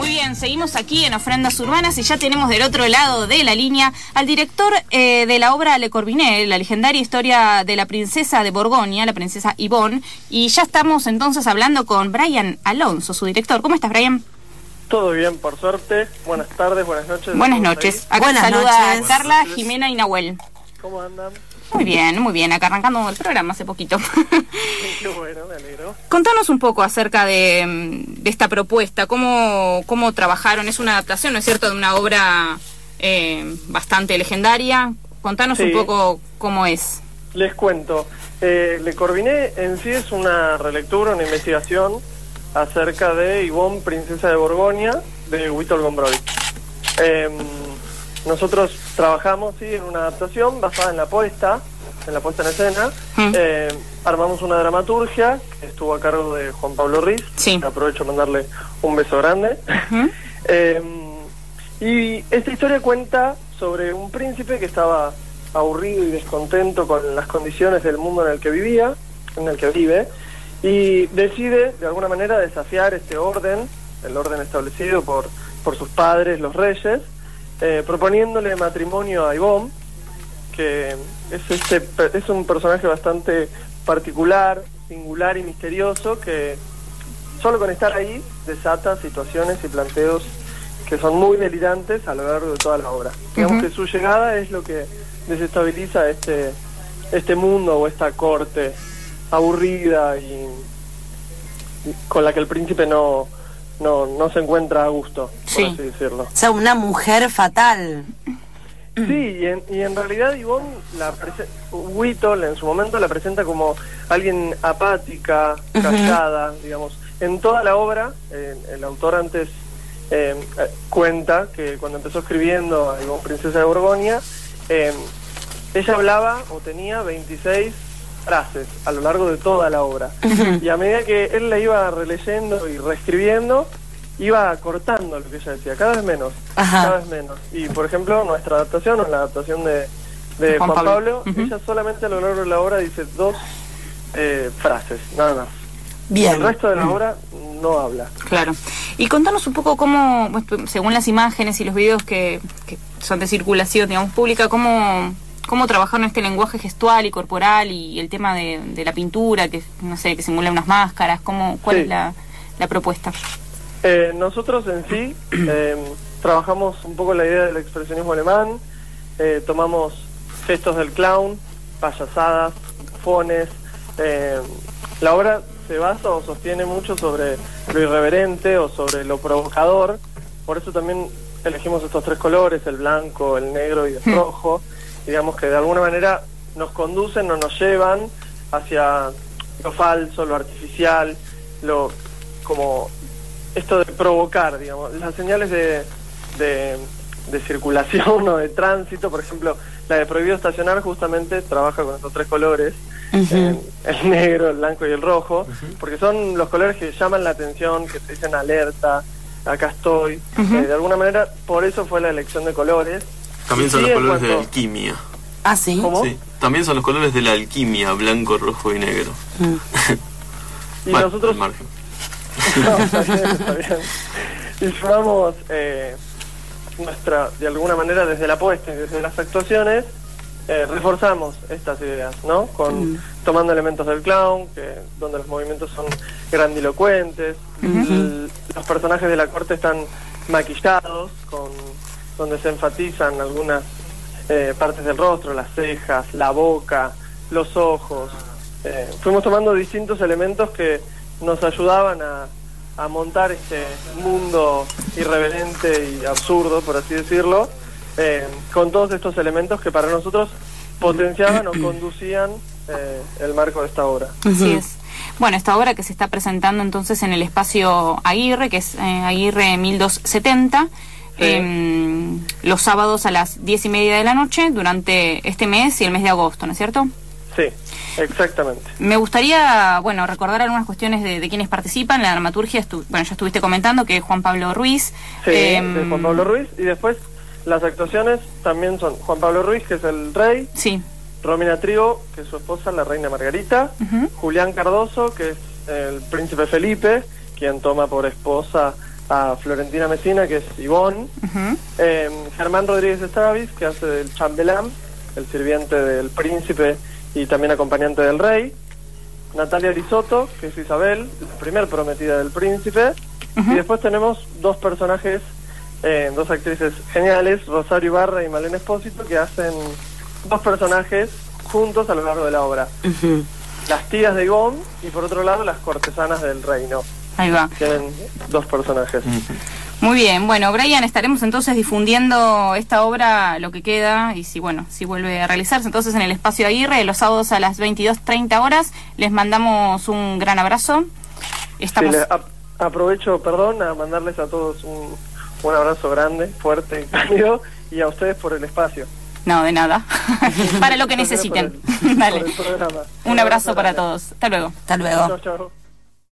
Muy bien, seguimos aquí en Ofrendas Urbanas y ya tenemos del otro lado de la línea al director de la obra Le Corbusier, la legendaria historia de la princesa de Borgoña, la princesa Yvonne, y ya estamos entonces hablando con Brian Alonso, su director. ¿Cómo estás, Brian? Todo bien, por suerte. Buenas tardes, buenas noches. Buenas noches. Acá buenas saluda noches. Carla, Jimena y Nahuel. ¿Cómo andan? Muy bien, acá arrancando el programa hace poquito. Qué bueno, me alegro. Contanos un poco acerca de esta propuesta, cómo trabajaron. Es una adaptación, ¿no es cierto?, de una obra bastante legendaria. Contanos un poco cómo es. Les cuento. Le Corbusier en sí es una relectura, una investigación acerca de Yvonne, princesa de Borgoña, de Witold Gombrowicz. Nosotros trabajamos en una adaptación basada en la puesta en escena. Armamos una dramaturgia que estuvo a cargo de Juan Pablo Ruiz. Sí. Aprovecho a mandarle un beso grande. Y esta historia cuenta sobre un príncipe que estaba aburrido y descontento con las condiciones del mundo en el que vive, y decide de alguna manera desafiar el orden establecido por sus padres, los reyes, proponiéndole matrimonio a Yvonne, que es un personaje bastante particular, singular y misterioso, que solo con estar ahí desata situaciones y planteos que son muy delirantes a lo largo de toda la obra. Digamos que su llegada es lo que desestabiliza este mundo o esta corte aburrida y con la que el príncipe no se encuentra a gusto, por así decirlo. O sea, una mujer fatal. Sí, y en realidad Yvonne, Witold en su momento la presenta como alguien apática, callada, digamos. En toda la obra, el autor antes cuenta que cuando empezó escribiendo a Yvonne, princesa de Borgoña, ella hablaba o tenía 26 frases a lo largo de toda la obra. Y a medida que él la iba releyendo y reescribiendo, iba cortando lo que ella decía, cada vez menos. Y por ejemplo, nuestra adaptación, o la adaptación de Juan Pablo, ella solamente a lo largo de la obra dice 2 frases, nada más. Bien. El resto de la obra no habla. Claro. Y contanos un poco cómo, según las imágenes y los videos que son de circulación, digamos, pública, cómo trabajaron este lenguaje gestual y corporal y el tema de la pintura, que no sé, que simula unas máscaras. ¿Cuál es la propuesta? Nosotros en sí trabajamos un poco la idea del expresionismo alemán, tomamos gestos del clown, payasadas, bufones. La obra se basa o sostiene mucho sobre lo irreverente o sobre lo provocador, por eso también elegimos estos 3 colores, el blanco, el negro y el rojo, digamos que de alguna manera nos conducen o nos llevan hacia lo falso, lo artificial, como esto de provocar, digamos, las señales de circulación o de tránsito. Por ejemplo, la de prohibido estacionar justamente trabaja con estos 3 colores, el negro, el blanco y el rojo, porque son los colores que llaman la atención, que te dicen alerta, acá estoy. De alguna manera, por eso fue la elección de colores. También son los colores de la alquimia. ¿Ah, sí? ¿Cómo? Sí, también son los colores de la alquimia, blanco, rojo y negro. Y nosotros... No, está bien. Y sumamos de alguna manera, desde la apuesta y desde las actuaciones, reforzamos estas ideas, ¿no? Tomando elementos del clown, donde los movimientos son grandilocuentes, los personajes de la corte están maquillados, donde se enfatizan algunas partes del rostro, las cejas, la boca, los ojos. Fuimos tomando distintos elementos que nos ayudaban a montar este mundo irreverente y absurdo, por así decirlo, con todos estos elementos que para nosotros potenciaban o conducían el marco de esta obra. Así es. Bueno, esta obra que se está presentando entonces en el espacio Aguirre, que es Aguirre 1270, los sábados a las 10:30 de la noche durante este mes y el mes de agosto, ¿no es cierto? Sí, exactamente. Me gustaría, recordar algunas cuestiones de quienes participan. La dramaturgia, ya estuviste comentando que es Juan Pablo Ruiz. Sí, de Juan Pablo Ruiz. Y después las actuaciones también son Juan Pablo Ruiz, que es el rey. Sí. Romina Trigo, que es su esposa, la reina Margarita. Julián Cardoso, que es el príncipe Felipe, quien toma por esposa a Florentina Messina, que es Ivonne, Germán Rodríguez Estravis, que hace del chambelán, el sirviente del príncipe y también acompañante del rey, Natalia Risotto, que es Isabel, la primer prometida del príncipe, y después tenemos dos personajes, dos actrices geniales, Rosario Ibarra y Malena Espósito, que hacen dos personajes juntos a lo largo de la obra. Las tías de Ivonne y por otro lado las cortesanas del reino. Ahí va. Tienen dos personajes. Muy bien, bueno, Brian, estaremos entonces difundiendo esta obra, lo que queda, y si vuelve a realizarse entonces en el Espacio Aguirre, los sábados a las 22:30 horas. Les mandamos un gran abrazo. Estamos... Sí, aprovecho, a mandarles a todos un abrazo grande, fuerte y cálido, y a ustedes por el espacio. No, de nada. Para lo que necesiten. Dale. Un abrazo para todos. Hasta luego. Hasta luego. Chau, chau.